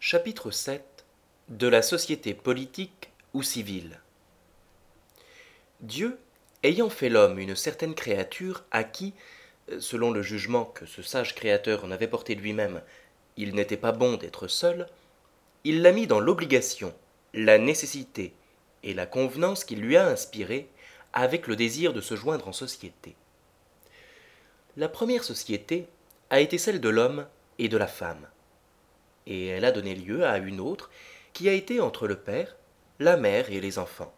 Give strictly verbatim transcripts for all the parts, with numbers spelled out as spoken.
Chapitre sept. De la société politique ou civile. Dieu, ayant fait l'homme une certaine créature à qui, selon le jugement que ce sage créateur en avait porté lui-même, il n'était pas bon d'être seul, il l'a mis dans l'obligation, la nécessité et la convenance qu'il lui a inspirée avec le désir de se joindre en société. La première société a été celle de l'homme et de la femme, et elle a donné lieu à une autre qui a été entre le père, la mère et les enfants.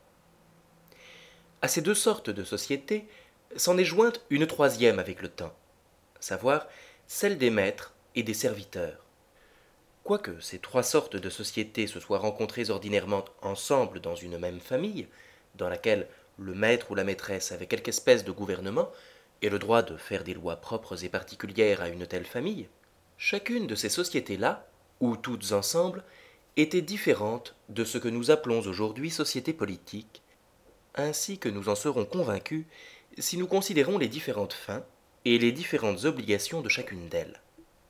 À ces deux sortes de sociétés s'en est jointe une troisième avec le temps, à savoir celle des maîtres et des serviteurs. Quoique ces trois sortes de sociétés se soient rencontrées ordinairement ensemble dans une même famille, dans laquelle le maître ou la maîtresse avait quelque espèce de gouvernement et le droit de faire des lois propres et particulières à une telle famille, chacune de ces sociétés-là, ou toutes ensemble, étaient différentes de ce que nous appelons aujourd'hui société politique, ainsi que nous en serons convaincus si nous considérons les différentes fins et les différentes obligations de chacune d'elles.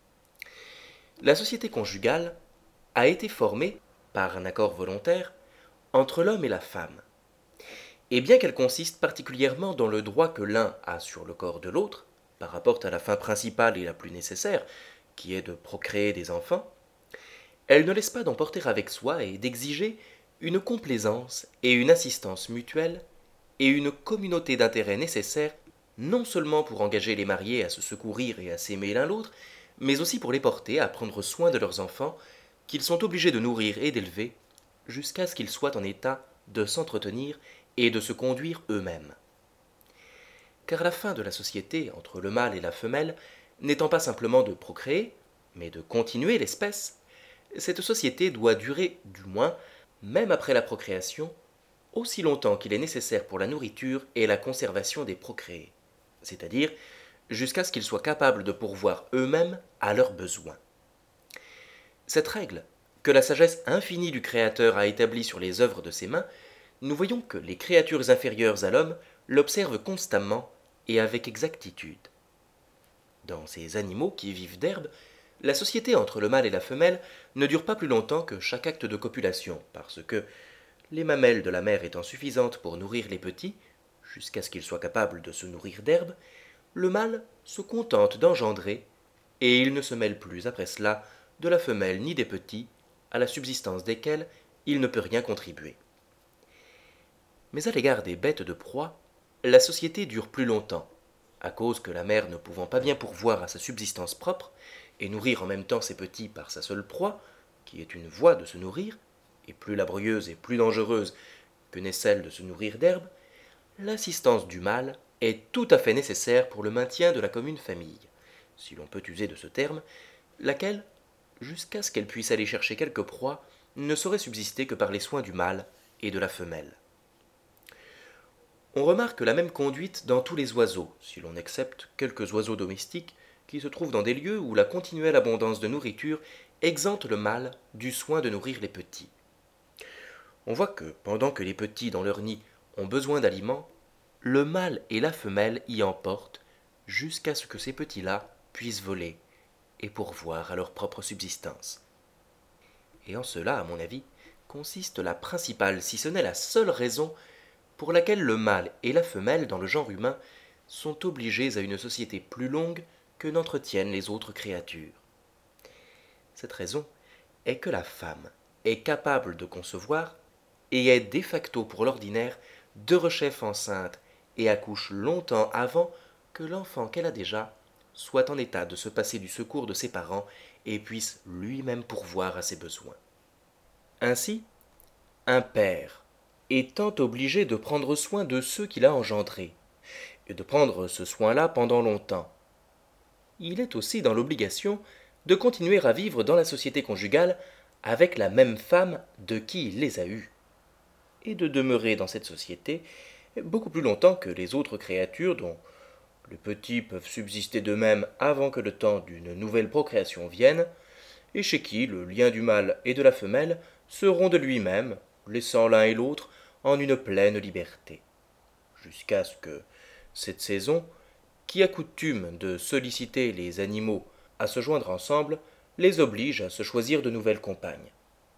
La société conjugale a été formée, par un accord volontaire, entre l'homme et la femme. Et bien qu'elle consiste particulièrement dans le droit que l'un a sur le corps de l'autre, par rapport à la fin principale et la plus nécessaire, qui est de procréer des enfants, elle ne laisse pas d'emporter avec soi et d'exiger une complaisance et une assistance mutuelle et une communauté d'intérêts nécessaires non seulement pour engager les mariés à se secourir et à s'aimer l'un l'autre, mais aussi pour les porter à prendre soin de leurs enfants qu'ils sont obligés de nourrir et d'élever jusqu'à ce qu'ils soient en état de s'entretenir et de se conduire eux-mêmes. Car la fin de la société entre le mâle et la femelle n'étant pas simplement de procréer, mais de continuer l'espèce, cette société doit durer, du moins, même après la procréation, aussi longtemps qu'il est nécessaire pour la nourriture et la conservation des procréés, c'est-à-dire jusqu'à ce qu'ils soient capables de pourvoir eux-mêmes à leurs besoins. Cette règle, que la sagesse infinie du Créateur a établie sur les œuvres de ses mains, nous voyons que les créatures inférieures à l'homme l'observent constamment et avec exactitude. Dans ces animaux qui vivent d'herbe, la société entre le mâle et la femelle ne dure pas plus longtemps que chaque acte de copulation, parce que, les mamelles de la mère étant suffisantes pour nourrir les petits, jusqu'à ce qu'ils soient capables de se nourrir d'herbe, le mâle se contente d'engendrer, et il ne se mêle plus après cela de la femelle ni des petits, à la subsistance desquels il ne peut rien contribuer. Mais à l'égard des bêtes de proie, la société dure plus longtemps, à cause que la mère ne pouvant pas bien pourvoir à sa subsistance propre, et nourrir en même temps ses petits par sa seule proie, qui est une voie de se nourrir, et plus laborieuse et plus dangereuse que n'est celle de se nourrir d'herbe, l'assistance du mâle est tout à fait nécessaire pour le maintien de la commune famille, si l'on peut user de ce terme, laquelle, jusqu'à ce qu'elle puisse aller chercher quelque proie, ne saurait subsister que par les soins du mâle et de la femelle. On remarque la même conduite dans tous les oiseaux, si l'on excepte quelques oiseaux domestiques qui se trouvent dans des lieux où la continuelle abondance de nourriture exempte le mâle du soin de nourrir les petits. On voit que, pendant que les petits dans leur nid ont besoin d'aliments, le mâle et la femelle y emportent jusqu'à ce que ces petits-là puissent voler et pourvoir à leur propre subsistance. Et en cela, à mon avis, consiste la principale, si ce n'est la seule raison pour laquelle le mâle et la femelle dans le genre humain sont obligés à une société plus longue que n'entretiennent les autres créatures. Cette raison est que la femme est capable de concevoir et est de facto pour l'ordinaire de rechef enceinte et accouche longtemps avant que l'enfant qu'elle a déjà soit en état de se passer du secours de ses parents et puisse lui-même pourvoir à ses besoins. Ainsi, un père étant obligé de prendre soin de ceux qu'il a engendrés, et de prendre ce soin-là pendant longtemps, il est aussi dans l'obligation de continuer à vivre dans la société conjugale avec la même femme de qui il les a eus, et de demeurer dans cette société beaucoup plus longtemps que les autres créatures dont les petits peuvent subsister d'eux-mêmes avant que le temps d'une nouvelle procréation vienne, et chez qui le lien du mâle et de la femelle seront de lui-même, laissant l'un et l'autre en une pleine liberté, jusqu'à ce que cette saison, qui accoutume de solliciter les animaux à se joindre ensemble, les oblige à se choisir de nouvelles compagnes.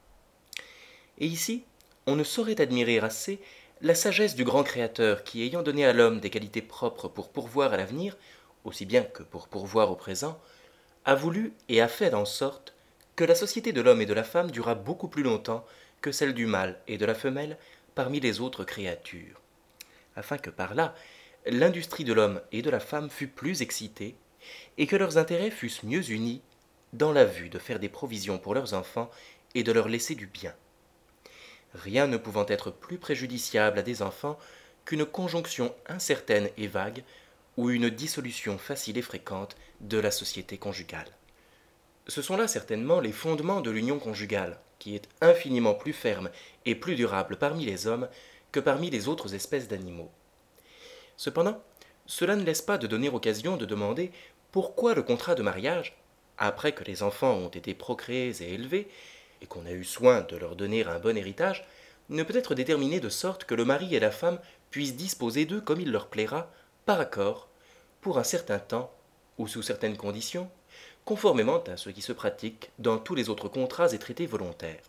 Et ici, on ne saurait admirer assez la sagesse du grand Créateur qui, ayant donné à l'homme des qualités propres pour pourvoir à l'avenir, aussi bien que pour pourvoir au présent, a voulu et a fait en sorte que la société de l'homme et de la femme dura beaucoup plus longtemps que celle du mâle et de la femelle parmi les autres créatures, afin que par là, l'industrie de l'homme et de la femme fût plus excitée, et que leurs intérêts fussent mieux unis dans la vue de faire des provisions pour leurs enfants et de leur laisser du bien. Rien ne pouvant être plus préjudiciable à des enfants qu'une conjonction incertaine et vague ou une dissolution facile et fréquente de la société conjugale. Ce sont là certainement les fondements de l'union conjugale, qui est infiniment plus ferme et plus durable parmi les hommes que parmi les autres espèces d'animaux. Cependant, cela ne laisse pas de donner occasion de demander pourquoi le contrat de mariage, après que les enfants ont été procréés et élevés, et qu'on a eu soin de leur donner un bon héritage, ne peut être déterminé de sorte que le mari et la femme puissent disposer d'eux comme il leur plaira, par accord, pour un certain temps, ou sous certaines conditions, conformément à ce qui se pratique dans tous les autres contrats et traités volontaires.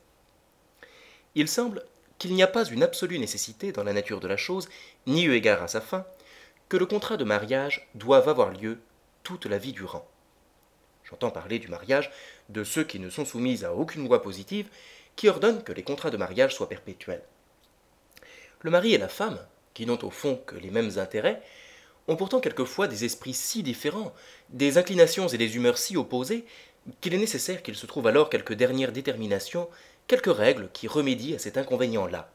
Il semble qu'il n'y a pas une absolue nécessité dans la nature de la chose, ni eu égard à sa fin, que le contrat de mariage doive avoir lieu toute la vie durant. J'entends parler du mariage de ceux qui ne sont soumis à aucune loi positive qui ordonne que les contrats de mariage soient perpétuels. Le mari et la femme, qui n'ont au fond que les mêmes intérêts, ont pourtant quelquefois des esprits si différents, des inclinations et des humeurs si opposées, qu'il est nécessaire qu'il se trouve alors quelque dernière détermination, quelques règles qui remédient à cet inconvénient-là.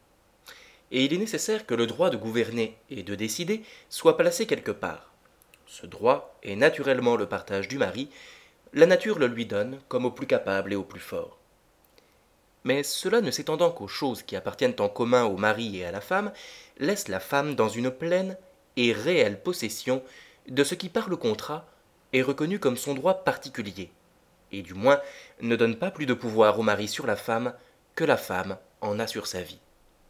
Et il est nécessaire que le droit de gouverner et de décider soit placé quelque part. Ce droit est naturellement le partage du mari, la nature le lui donne comme au plus capable et au plus fort. Mais cela ne s'étendant qu'aux choses qui appartiennent en commun au mari et à la femme, laisse la femme dans une pleine et réelle possession de ce qui par le contrat est reconnu comme son droit particulier, et du moins ne donne pas plus de pouvoir au mari sur la femme que la femme en a sur sa vie.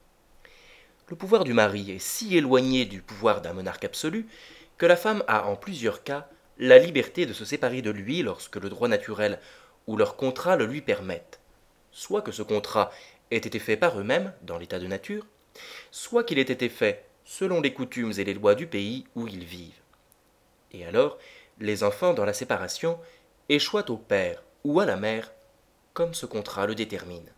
Le pouvoir du mari est si éloigné du pouvoir d'un monarque absolu que la femme a en plusieurs cas la liberté de se séparer de lui lorsque le droit naturel ou leur contrat le lui permettent, soit que ce contrat ait été fait par eux-mêmes dans l'état de nature, soit qu'il ait été fait selon les coutumes et les lois du pays où ils vivent. Et alors, les enfants dans la séparation échoient au père ou à la mère, comme ce contrat le détermine.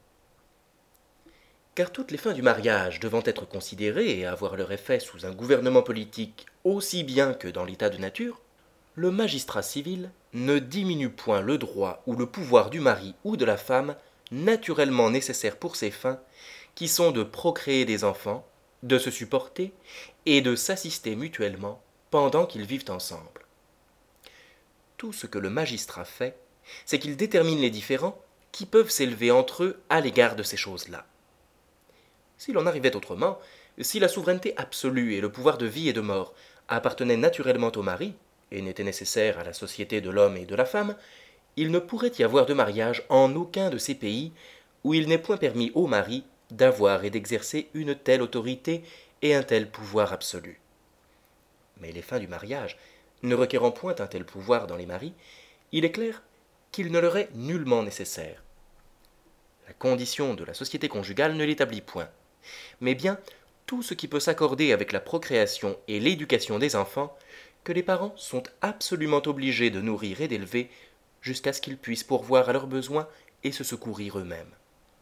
Car toutes les fins du mariage devant être considérées et avoir leur effet sous un gouvernement politique aussi bien que dans l'état de nature, le magistrat civil ne diminue point le droit ou le pouvoir du mari ou de la femme naturellement nécessaires pour ces fins, qui sont de procréer des enfants, de se supporter et de s'assister mutuellement pendant qu'ils vivent ensemble. Tout ce que le magistrat fait, c'est qu'il détermine les différends qui peuvent s'élever entre eux à l'égard de ces choses-là. S'il en arrivait autrement, si la souveraineté absolue et le pouvoir de vie et de mort appartenaient naturellement au mari, et n'étaient nécessaires à la société de l'homme et de la femme, il ne pourrait y avoir de mariage en aucun de ces pays où il n'est point permis au mari d'avoir et d'exercer une telle autorité et un tel pouvoir absolu. Mais les fins du mariage, ne requérant point un tel pouvoir dans les maris, il est clair qu'il ne leur est nullement nécessaire. La condition de la société conjugale ne l'établit point, mais bien tout ce qui peut s'accorder avec la procréation et l'éducation des enfants, que les parents sont absolument obligés de nourrir et d'élever jusqu'à ce qu'ils puissent pourvoir à leurs besoins et se secourir eux-mêmes.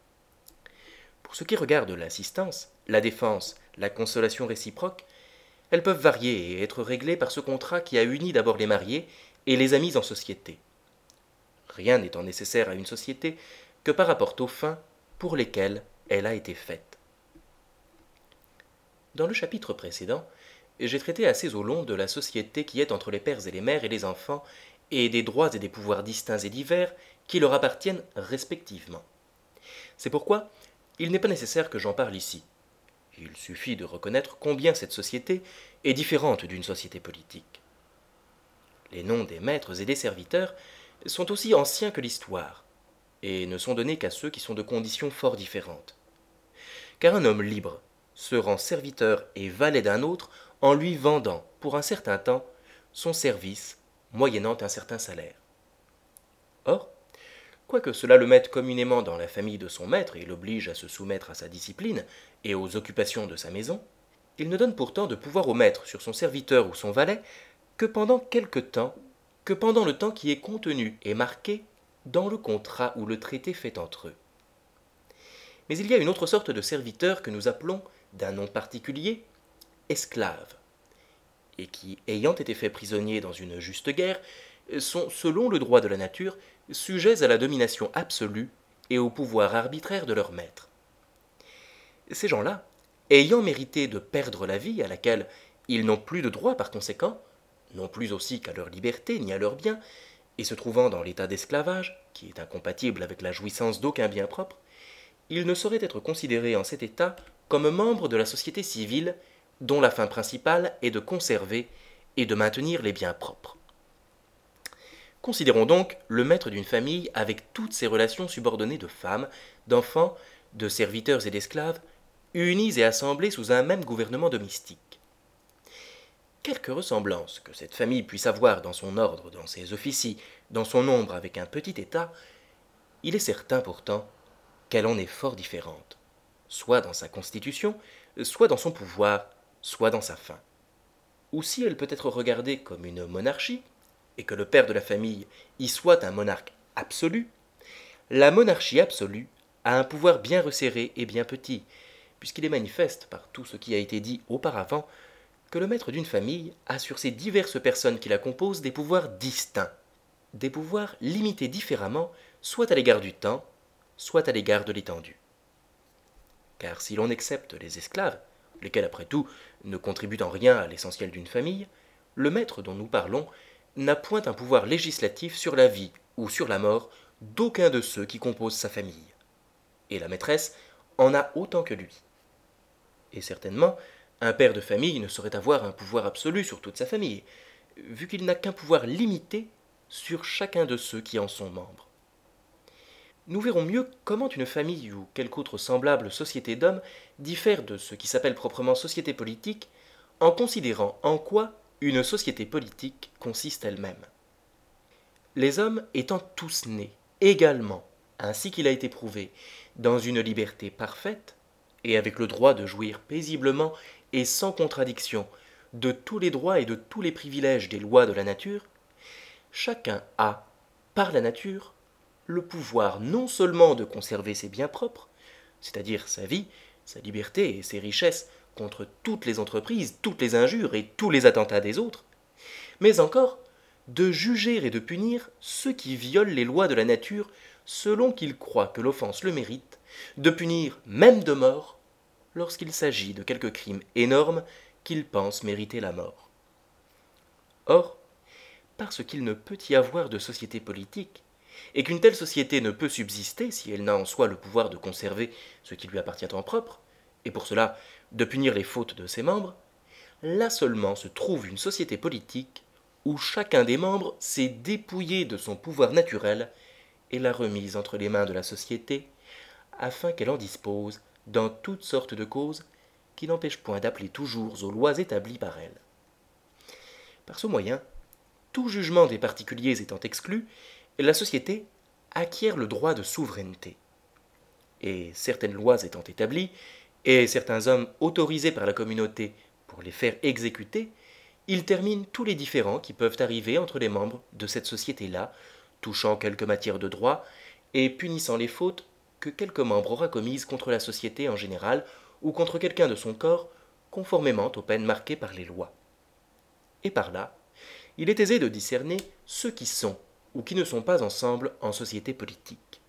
Pour ce qui regarde l'assistance, la défense, la consolation réciproque, elles peuvent varier et être réglées par ce contrat qui a uni d'abord les mariés et les a mis en société. Rien n'étant nécessaire à une société que par rapport aux fins pour lesquelles elle a été faite. Dans le chapitre précédent, j'ai traité assez au long de la société qui est entre les pères et les mères et les enfants, et des droits et des pouvoirs distincts et divers qui leur appartiennent respectivement. C'est pourquoi il n'est pas nécessaire que j'en parle ici. Il suffit de reconnaître combien cette société est différente d'une société politique. Les noms des maîtres et des serviteurs sont aussi anciens que l'histoire, et ne sont donnés qu'à ceux qui sont de conditions fort différentes. Car un homme libre se rend serviteur et valet d'un autre en lui vendant, pour un certain temps, son service, moyennant un certain salaire. Or, Quoique cela le mette communément dans la famille de son maître et l'oblige à se soumettre à sa discipline et aux occupations de sa maison, il ne donne pourtant de pouvoir au maître sur son serviteur ou son valet que pendant quelque temps, que pendant le temps qui est contenu et marqué dans le contrat ou le traité fait entre eux. Mais il y a une autre sorte de serviteurs que nous appelons, d'un nom particulier, esclaves, et qui, ayant été faits prisonniers dans une juste guerre, sont, selon le droit de la nature, sujets à la domination absolue et au pouvoir arbitraire de leur maître. Ces gens-là, ayant mérité de perdre la vie à laquelle ils n'ont plus de droit par conséquent, non plus aussi qu'à leur liberté ni à leurs biens, et se trouvant dans l'état d'esclavage, qui est incompatible avec la jouissance d'aucun bien propre, ils ne sauraient être considérés en cet état comme membres de la société civile, dont la fin principale est de conserver et de maintenir les biens propres. Considérons donc le maître d'une famille avec toutes ses relations subordonnées de femmes, d'enfants, de serviteurs et d'esclaves, unis et assemblés sous un même gouvernement domestique. Quelque ressemblance que cette famille puisse avoir dans son ordre, dans ses officies, dans son nombre avec un petit État, il est certain pourtant qu'elle en est fort différente, soit dans sa constitution, soit dans son pouvoir, soit dans sa fin. Ou si elle peut être regardée comme une monarchie, et que le père de la famille y soit un monarque absolu, la monarchie absolue a un pouvoir bien resserré et bien petit, puisqu'il est manifeste par tout ce qui a été dit auparavant que le maître d'une famille a sur ces diverses personnes qui la composent des pouvoirs distincts, des pouvoirs limités différemment, soit à l'égard du temps, soit à l'égard de l'étendue. Car si l'on accepte les esclaves, lesquels après tout ne contribuent en rien à l'essentiel d'une famille, le maître dont nous parlons n'a point un pouvoir législatif sur la vie ou sur la mort d'aucun de ceux qui composent sa famille. Et la maîtresse en a autant que lui. Et certainement, un père de famille ne saurait avoir un pouvoir absolu sur toute sa famille, vu qu'il n'a qu'un pouvoir limité sur chacun de ceux qui en sont membres. Nous verrons mieux comment une famille ou quelque autre semblable société d'hommes diffère de ce qui s'appelle proprement société politique, en considérant en quoi une société politique consiste elle-même. Les hommes étant tous nés également, ainsi qu'il a été prouvé, dans une liberté parfaite, et avec le droit de jouir paisiblement et sans contradiction de tous les droits et de tous les privilèges des lois de la nature, chacun a, par la nature, le pouvoir non seulement de conserver ses biens propres, c'est-à-dire sa vie, sa liberté et ses richesses contre toutes les entreprises, toutes les injures et tous les attentats des autres, mais encore de juger et de punir ceux qui violent les lois de la nature selon qu'ils croient que l'offense le mérite, de punir même de mort lorsqu'il s'agit de quelque crime énorme qu'ils pensent mériter la mort. Or, parce qu'il ne peut y avoir de société politique, et qu'une telle société ne peut subsister si elle n'a en soi le pouvoir de conserver ce qui lui appartient en propre, et pour cela de punir les fautes de ses membres, là seulement se trouve une société politique où chacun des membres s'est dépouillé de son pouvoir naturel et l'a remise entre les mains de la société, afin qu'elle en dispose dans toutes sortes de causes qui n'empêchent point d'appeler toujours aux lois établies par elle. Par ce moyen, tout jugement des particuliers étant exclu, la société acquiert le droit de souveraineté. Et certaines lois étant établies, et certains hommes autorisés par la communauté pour les faire exécuter, ils terminent tous les différends qui peuvent arriver entre les membres de cette société-là, touchant quelque matière de droit, et punissant les fautes que quelque membre aura commises contre la société en général ou contre quelqu'un de son corps, conformément aux peines marquées par les lois. Et par là, il est aisé de discerner ceux qui sont ou qui ne sont pas ensemble en société politique.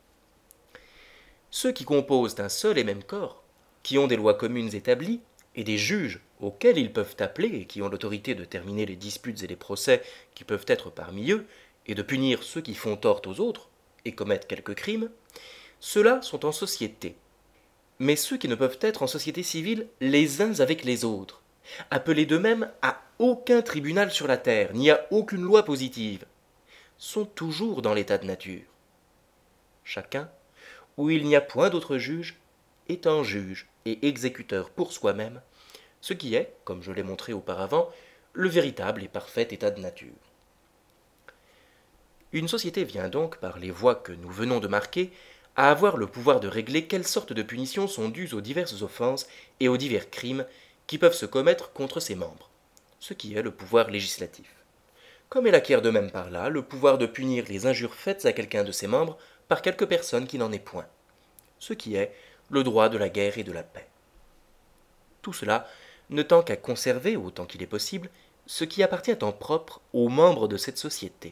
Ceux qui composent un seul et même corps, qui ont des lois communes établies, et des juges auxquels ils peuvent appeler et qui ont l'autorité de terminer les disputes et les procès qui peuvent être parmi eux, et de punir ceux qui font tort aux autres et commettent quelques crimes, ceux-là sont en société. Mais ceux qui ne peuvent être en société civile les uns avec les autres, appelés d'eux-mêmes à aucun tribunal sur la terre, ni à aucune loi positive, sont toujours dans l'état de nature. Chacun, où il n'y a point d'autre juge, étant juge et exécuteur pour soi-même, ce qui est, comme je l'ai montré auparavant, le véritable et parfait état de nature. Une société vient donc, par les voies que nous venons de marquer, à avoir le pouvoir de régler quelles sortes de punitions sont dues aux diverses offenses et aux divers crimes qui peuvent se commettre contre ses membres, ce qui est le pouvoir législatif. Comme elle acquiert de même par là le pouvoir de punir les injures faites à quelqu'un de ses membres par quelque personne qui n'en est point, ce qui est le droit de la guerre et de la paix. Tout cela ne tend qu'à conserver, autant qu'il est possible, ce qui appartient en propre aux membres de cette société.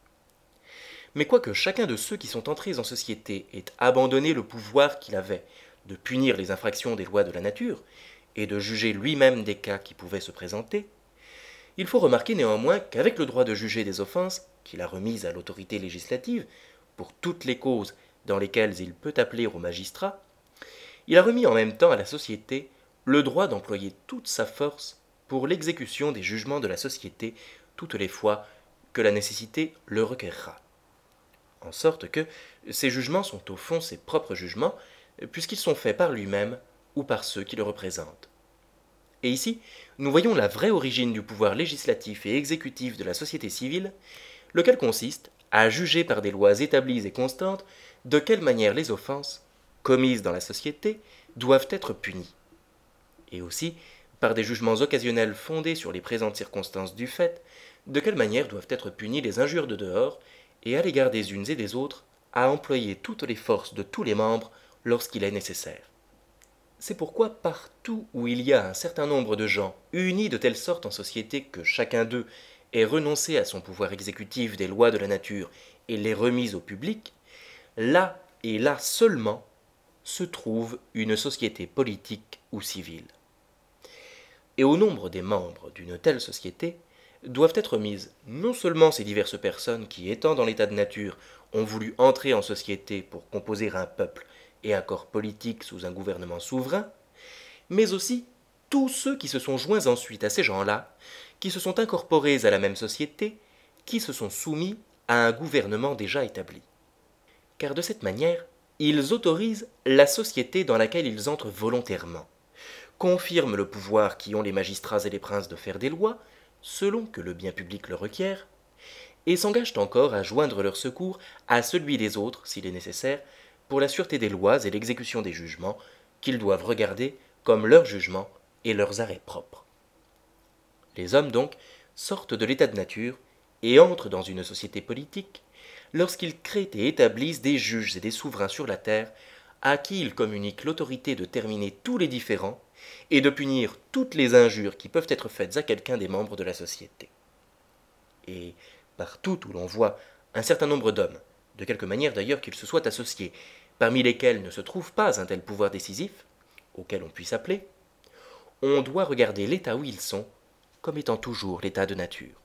Mais quoique chacun de ceux qui sont entrés en société ait abandonné le pouvoir qu'il avait de punir les infractions des lois de la nature, et de juger lui-même des cas qui pouvaient se présenter, il faut remarquer néanmoins qu'avec le droit de juger des offenses qu'il a remises à l'autorité législative, pour toutes les causes dans lesquelles il peut appeler aux magistrats, il a remis en même temps à la société le droit d'employer toute sa force pour l'exécution des jugements de la société toutes les fois que la nécessité le requerra. En sorte que ces jugements sont au fond ses propres jugements, puisqu'ils sont faits par lui-même ou par ceux qui le représentent. Et ici, nous voyons la vraie origine du pouvoir législatif et exécutif de la société civile, lequel consiste à juger par des lois établies et constantes de quelle manière les offenses, commises dans la société, doivent être punies, et aussi par des jugements occasionnels fondés sur les présentes circonstances du fait, de quelle manière doivent être punies les injures de dehors, et à l'égard des unes et des autres, à employer toutes les forces de tous les membres lorsqu'il est nécessaire. C'est pourquoi partout où il y a un certain nombre de gens unis de telle sorte en société que chacun d'eux ait renoncé à son pouvoir exécutif des lois de la nature et les remis au public, là et là seulement se trouve une société politique ou civile. Et au nombre des membres d'une telle société doivent être mises non seulement ces diverses personnes qui, étant dans l'état de nature, ont voulu entrer en société pour composer un peuple et un corps politique sous un gouvernement souverain, mais aussi tous ceux qui se sont joints ensuite à ces gens-là, qui se sont incorporés à la même société, qui se sont soumis à un gouvernement déjà établi. Car de cette manière, ils autorisent la société dans laquelle ils entrent volontairement, confirment le pouvoir qu'y ont les magistrats et les princes de faire des lois, selon que le bien public le requiert, et s'engagent encore à joindre leur secours à celui des autres, s'il est nécessaire, pour la sûreté des lois et l'exécution des jugements, qu'ils doivent regarder comme leurs jugements et leurs arrêts propres. Les hommes, donc, sortent de l'état de nature et entrent dans une société politique lorsqu'ils créent et établissent des juges et des souverains sur la terre à qui ils communiquent l'autorité de terminer tous les différends et de punir toutes les injures qui peuvent être faites à quelqu'un des membres de la société. Et partout où l'on voit un certain nombre d'hommes, de quelque manière d'ailleurs qu'ils se soient associés, parmi lesquels ne se trouve pas un tel pouvoir décisif, auquel on puisse appeler, on doit regarder l'état où ils sont comme étant toujours l'état de nature.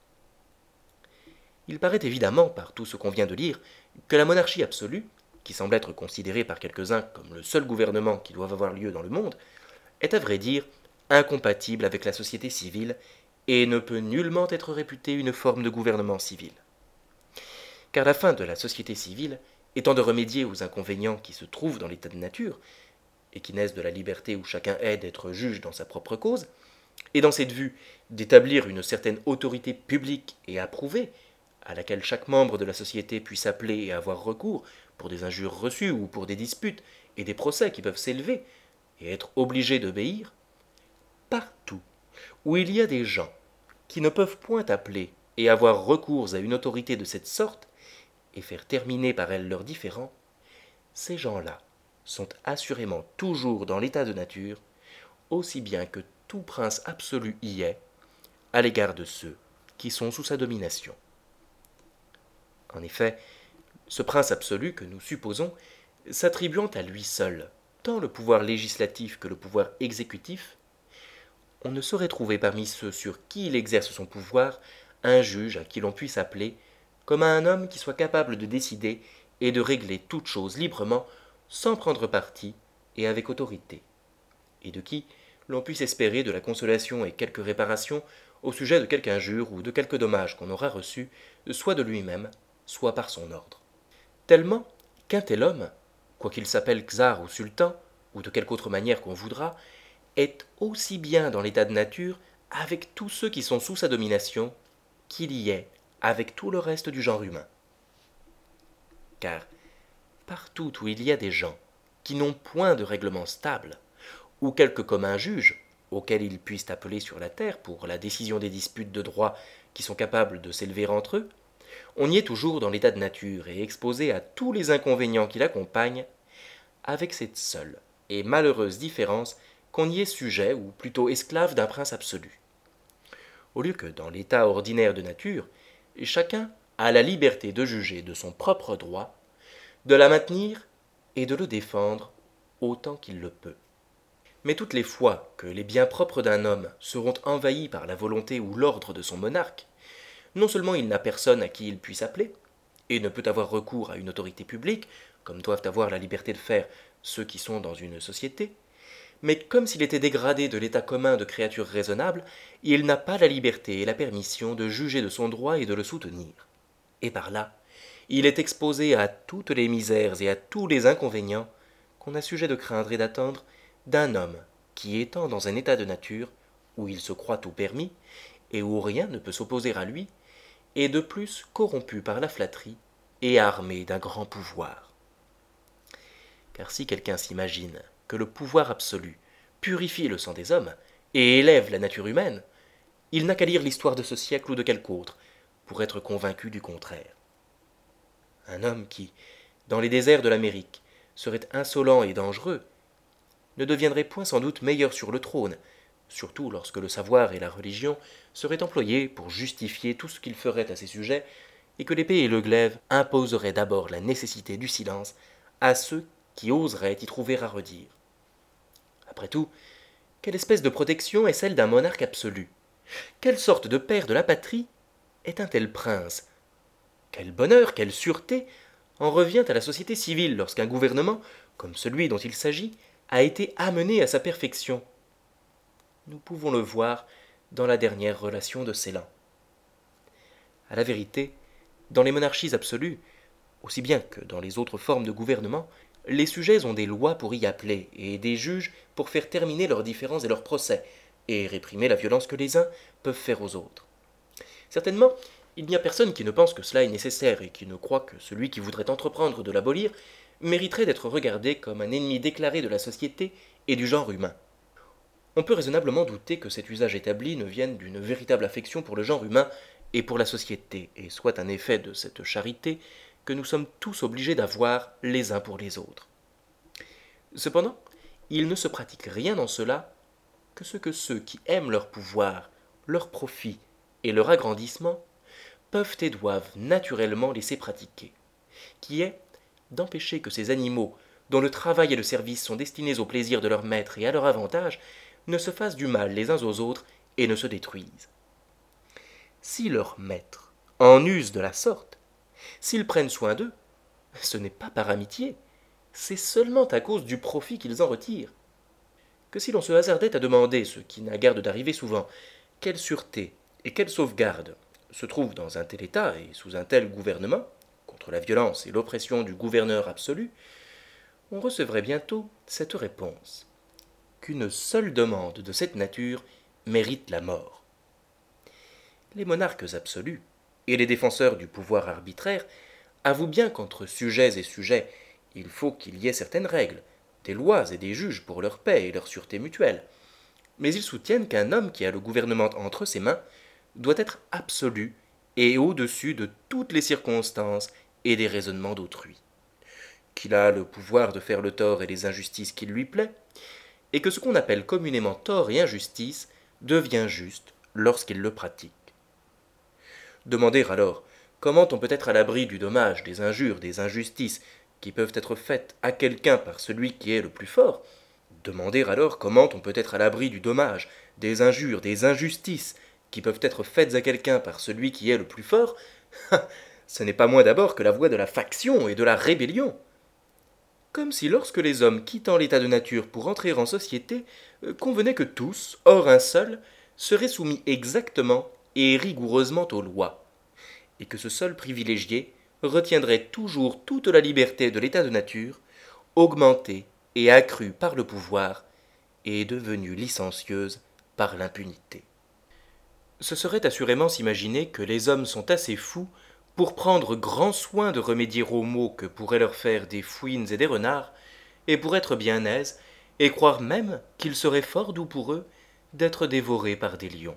Il paraît évidemment, par tout ce qu'on vient de lire, que la monarchie absolue, qui semble être considérée par quelques-uns comme le seul gouvernement qui doit avoir lieu dans le monde, est à vrai dire incompatible avec la société civile et ne peut nullement être réputée une forme de gouvernement civil. Car la fin de la société civile, étant de remédier aux inconvénients qui se trouvent dans l'état de nature, et qui naissent de la liberté où chacun est d'être juge dans sa propre cause, et dans cette vue d'établir une certaine autorité publique et approuvée, à laquelle chaque membre de la société puisse appeler et avoir recours pour des injures reçues ou pour des disputes et des procès qui peuvent s'élever, et être obligé d'obéir, partout où il y a des gens qui ne peuvent point appeler et avoir recours à une autorité de cette sorte, et faire terminer par elle leurs différends, ces gens-là sont assurément toujours dans l'état de nature, aussi bien que tout prince absolu y est, à l'égard de ceux qui sont sous sa domination. En effet, ce prince absolu que nous supposons, s'attribuant à lui seul tant le pouvoir législatif que le pouvoir exécutif, on ne saurait trouver parmi ceux sur qui il exerce son pouvoir un juge à qui l'on puisse appeler comme à un homme qui soit capable de décider et de régler toute chose librement, sans prendre parti et avec autorité, et de qui l'on puisse espérer de la consolation et quelque réparation au sujet de quelque injure ou de quelque dommage qu'on aura reçu, soit de lui-même, soit par son ordre. Tellement qu'un tel homme, quoiqu'il s'appelle czar ou sultan, ou de quelque autre manière qu'on voudra, est aussi bien dans l'état de nature avec tous ceux qui sont sous sa domination, qu'il y est avec tout le reste du genre humain. car partout où il y a des gens qui n'ont point de règlement stable, ou quelque commun juge auquel ils puissent appeler sur la terre pour la décision des disputes de droit qui sont capables de s'élever entre eux, on y est toujours dans l'état de nature et exposé à tous les inconvénients qui l'accompagnent, avec cette seule et malheureuse différence qu'on y est sujet ou plutôt esclave d'un prince absolu. Au lieu que dans l'état ordinaire de nature, chacun a la liberté de juger de son propre droit, de la maintenir et de le défendre autant qu'il le peut. Mais toutes les fois que les biens propres d'un homme seront envahis par la volonté ou l'ordre de son monarque, non seulement il n'a personne à qui il puisse appeler, et ne peut avoir recours à une autorité publique, comme doivent avoir la liberté de faire ceux qui sont dans une société, mais comme s'il était dégradé de l'état commun de créature raisonnable, il n'a pas la liberté et la permission de juger de son droit et de le soutenir. Et par là, il est exposé à toutes les misères et à tous les inconvénients qu'on a sujet de craindre et d'attendre d'un homme qui, étant dans un état de nature où il se croit tout permis et où rien ne peut s'opposer à lui, est de plus corrompu par la flatterie et armé d'un grand pouvoir. Car si quelqu'un s'imagine que le pouvoir absolu purifie le sang des hommes et élève la nature humaine, il n'a qu'à lire l'histoire de ce siècle ou de quelque autre pour être convaincu du contraire. Un homme qui, dans les déserts de l'Amérique, serait insolent et dangereux, ne deviendrait point sans doute meilleur sur le trône, surtout lorsque le savoir et la religion seraient employés pour justifier tout ce qu'il ferait à ses sujets, et que l'épée et le glaive imposeraient d'abord la nécessité du silence à ceux qui oseraient y trouver à redire. Après tout, quelle espèce de protection est celle d'un monarque absolu? Quelle sorte de père de la patrie est un tel prince? Quel bonheur, quelle sûreté en revient à la société civile lorsqu'un gouvernement, comme celui dont il s'agit, a été amené à sa perfection? Nous pouvons le voir dans la dernière relation de Ceylan. À la vérité, dans les monarchies absolues, aussi bien que dans les autres formes de gouvernement, les sujets ont des lois pour y appeler et des juges pour faire terminer leurs différends et leurs procès, et réprimer la violence que les uns peuvent faire aux autres. Certainement, il n'y a personne qui ne pense que cela est nécessaire et qui ne croit que celui qui voudrait entreprendre de l'abolir mériterait d'être regardé comme un ennemi déclaré de la société et du genre humain. On peut raisonnablement douter que cet usage établi ne vienne d'une véritable affection pour le genre humain et pour la société, et soit un effet de cette charité que nous sommes tous obligés d'avoir les uns pour les autres. Cependant, il ne se pratique rien dans cela que ce que ceux qui aiment leur pouvoir, leur profit et leur agrandissement peuvent et doivent naturellement laisser pratiquer, qui est d'empêcher que ces animaux, dont le travail et le service sont destinés au plaisir de leur maître et à leur avantage, ne se fassent du mal les uns aux autres et ne se détruisent. Si leurs maîtres en usent de la sorte, s'ils prennent soin d'eux, ce n'est pas par amitié, c'est seulement à cause du profit qu'ils en retirent. Que si l'on se hasardait à demander, ce qui n'a garde d'arriver souvent, quelle sûreté et quelle sauvegarde se trouvent dans un tel état et sous un tel gouvernement, contre la violence et l'oppression du gouverneur absolu, on recevrait bientôt cette réponse, qu'une seule demande de cette nature mérite la mort. Les monarques absolus et les défenseurs du pouvoir arbitraire avouent bien qu'entre sujets et sujets, il faut qu'il y ait certaines règles, des lois et des juges pour leur paix et leur sûreté mutuelle. Mais ils soutiennent qu'un homme qui a le gouvernement entre ses mains doit être absolu et au-dessus de toutes les circonstances et des raisonnements d'autrui, qu'il a le pouvoir de faire le tort et les injustices qu'il lui plaît, et que ce qu'on appelle communément tort et injustice devient juste lorsqu'il le pratique. Demander alors comment on peut être à l'abri du dommage, des injures, des injustices qui peuvent être faites à quelqu'un par celui qui est le plus fort, demander alors comment on peut être à l'abri du dommage, des injures, des injustices qui peuvent être faites à quelqu'un par celui qui est le plus fort, ce n'est pas moins d'abord que la voie de la faction et de la rébellion. Comme si lorsque les hommes quittant l'état de nature pour entrer en société, euh, convenait que tous, hors un seul, seraient soumis exactement et rigoureusement aux lois, et que ce seul privilégié retiendrait toujours toute la liberté de l'état de nature, augmentée et accrue par le pouvoir, et devenue licencieuse par l'impunité. Ce serait assurément s'imaginer que les hommes sont assez fous pour prendre grand soin de remédier aux maux que pourraient leur faire des fouines et des renards, et pour être bien aises, et croire même qu'il serait fort doux pour eux d'être dévorés par des lions.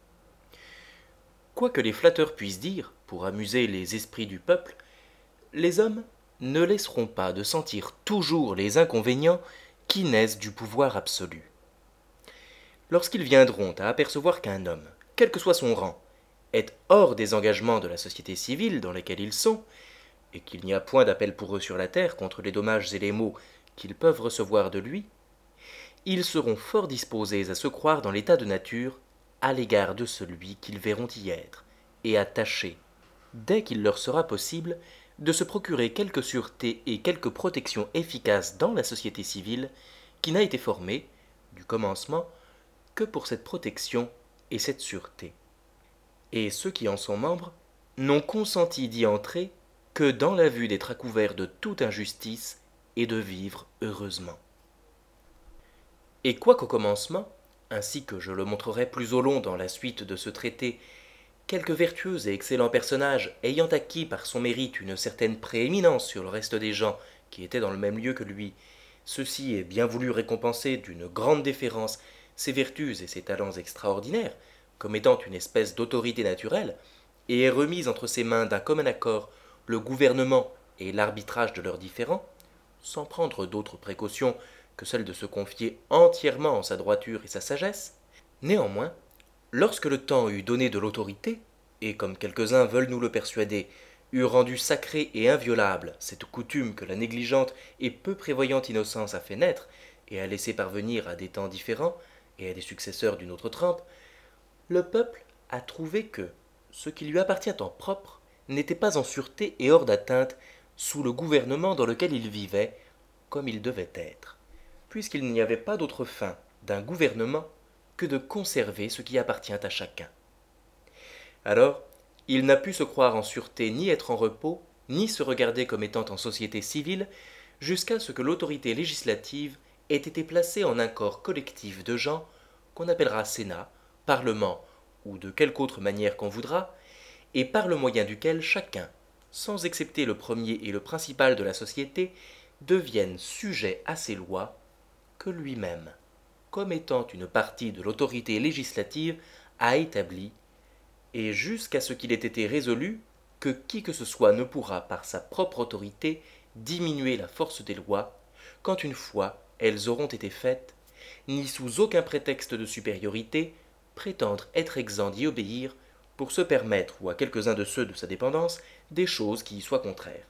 Quoi que les flatteurs puissent dire, pour amuser les esprits du peuple, les hommes ne laisseront pas de sentir toujours les inconvénients qui naissent du pouvoir absolu. Lorsqu'ils viendront à apercevoir qu'un homme, quel que soit son rang, est hors des engagements de la société civile dans lesquels ils sont, et qu'il n'y a point d'appel pour eux sur la terre contre les dommages et les maux qu'ils peuvent recevoir de lui, ils seront fort disposés à se croire dans l'état de nature à l'égard de celui qu'ils verront y être, et à tâcher, dès qu'il leur sera possible, de se procurer quelque sûreté et quelque protection efficace dans la société civile qui n'a été formée, du commencement, que pour cette protection et cette sûreté. Et ceux qui en sont membres n'ont consenti d'y entrer que dans la vue d'être à couvert de toute injustice et de vivre heureusement. Et quoiqu'au commencement, ainsi que je le montrerai plus au long dans la suite de ce traité, quelque vertueux et excellent personnage ayant acquis par son mérite une certaine prééminence sur le reste des gens qui étaient dans le même lieu que lui, ceci est bien voulu récompenser d'une grande déférence ses vertus et ses talents extraordinaires, comme étant une espèce d'autorité naturelle, et est remise entre ses mains d'un commun accord le gouvernement et l'arbitrage de leurs différends, sans prendre d'autres précautions que celle de se confier entièrement en sa droiture et sa sagesse, néanmoins, lorsque le temps eut donné de l'autorité, et comme quelques-uns veulent nous le persuader, eut rendu sacrée et inviolable cette coutume que la négligente et peu prévoyante innocence a fait naître, et a laissé parvenir à des temps différents, et à des successeurs d'une autre trempe, le peuple a trouvé que ce qui lui appartient en propre n'était pas en sûreté et hors d'atteinte sous le gouvernement dans lequel il vivait, comme il devait être, puisqu'il n'y avait pas d'autre fin d'un gouvernement que de conserver ce qui appartient à chacun. Alors, il n'a pu se croire en sûreté ni être en repos, ni se regarder comme étant en société civile, jusqu'à ce que l'autorité législative ait été placée en un corps collectif de gens qu'on appellera Sénat, Parlement, ou de quelque autre manière qu'on voudra, et par le moyen duquel chacun, sans excepter le premier et le principal de la société, devienne sujet à ces lois que lui-même, comme étant une partie de l'autorité législative, a établies, et jusqu'à ce qu'il ait été résolu que qui que ce soit ne pourra par sa propre autorité diminuer la force des lois, quand une fois elles auront été faites, ni sous aucun prétexte de supériorité prétendre être exempt d'y obéir pour se permettre, ou à quelques-uns de ceux de sa dépendance, des choses qui y soient contraires.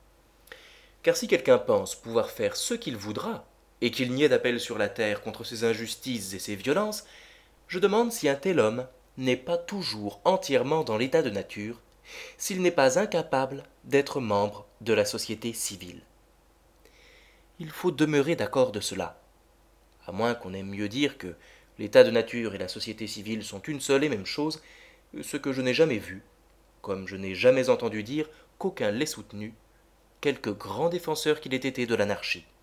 Car si quelqu'un pense pouvoir faire ce qu'il voudra, et qu'il n'y ait d'appel sur la terre contre ces injustices et ces violences, je demande si un tel homme n'est pas toujours entièrement dans l'état de nature, s'il n'est pas incapable d'être membre de la société civile. Il faut demeurer d'accord de cela, à moins qu'on aime mieux dire que l'état de nature et la société civile sont une seule et même chose, ce que je n'ai jamais vu, comme je n'ai jamais entendu dire qu'aucun l'ait soutenu, quelque grand défenseur qu'il ait été de l'anarchie.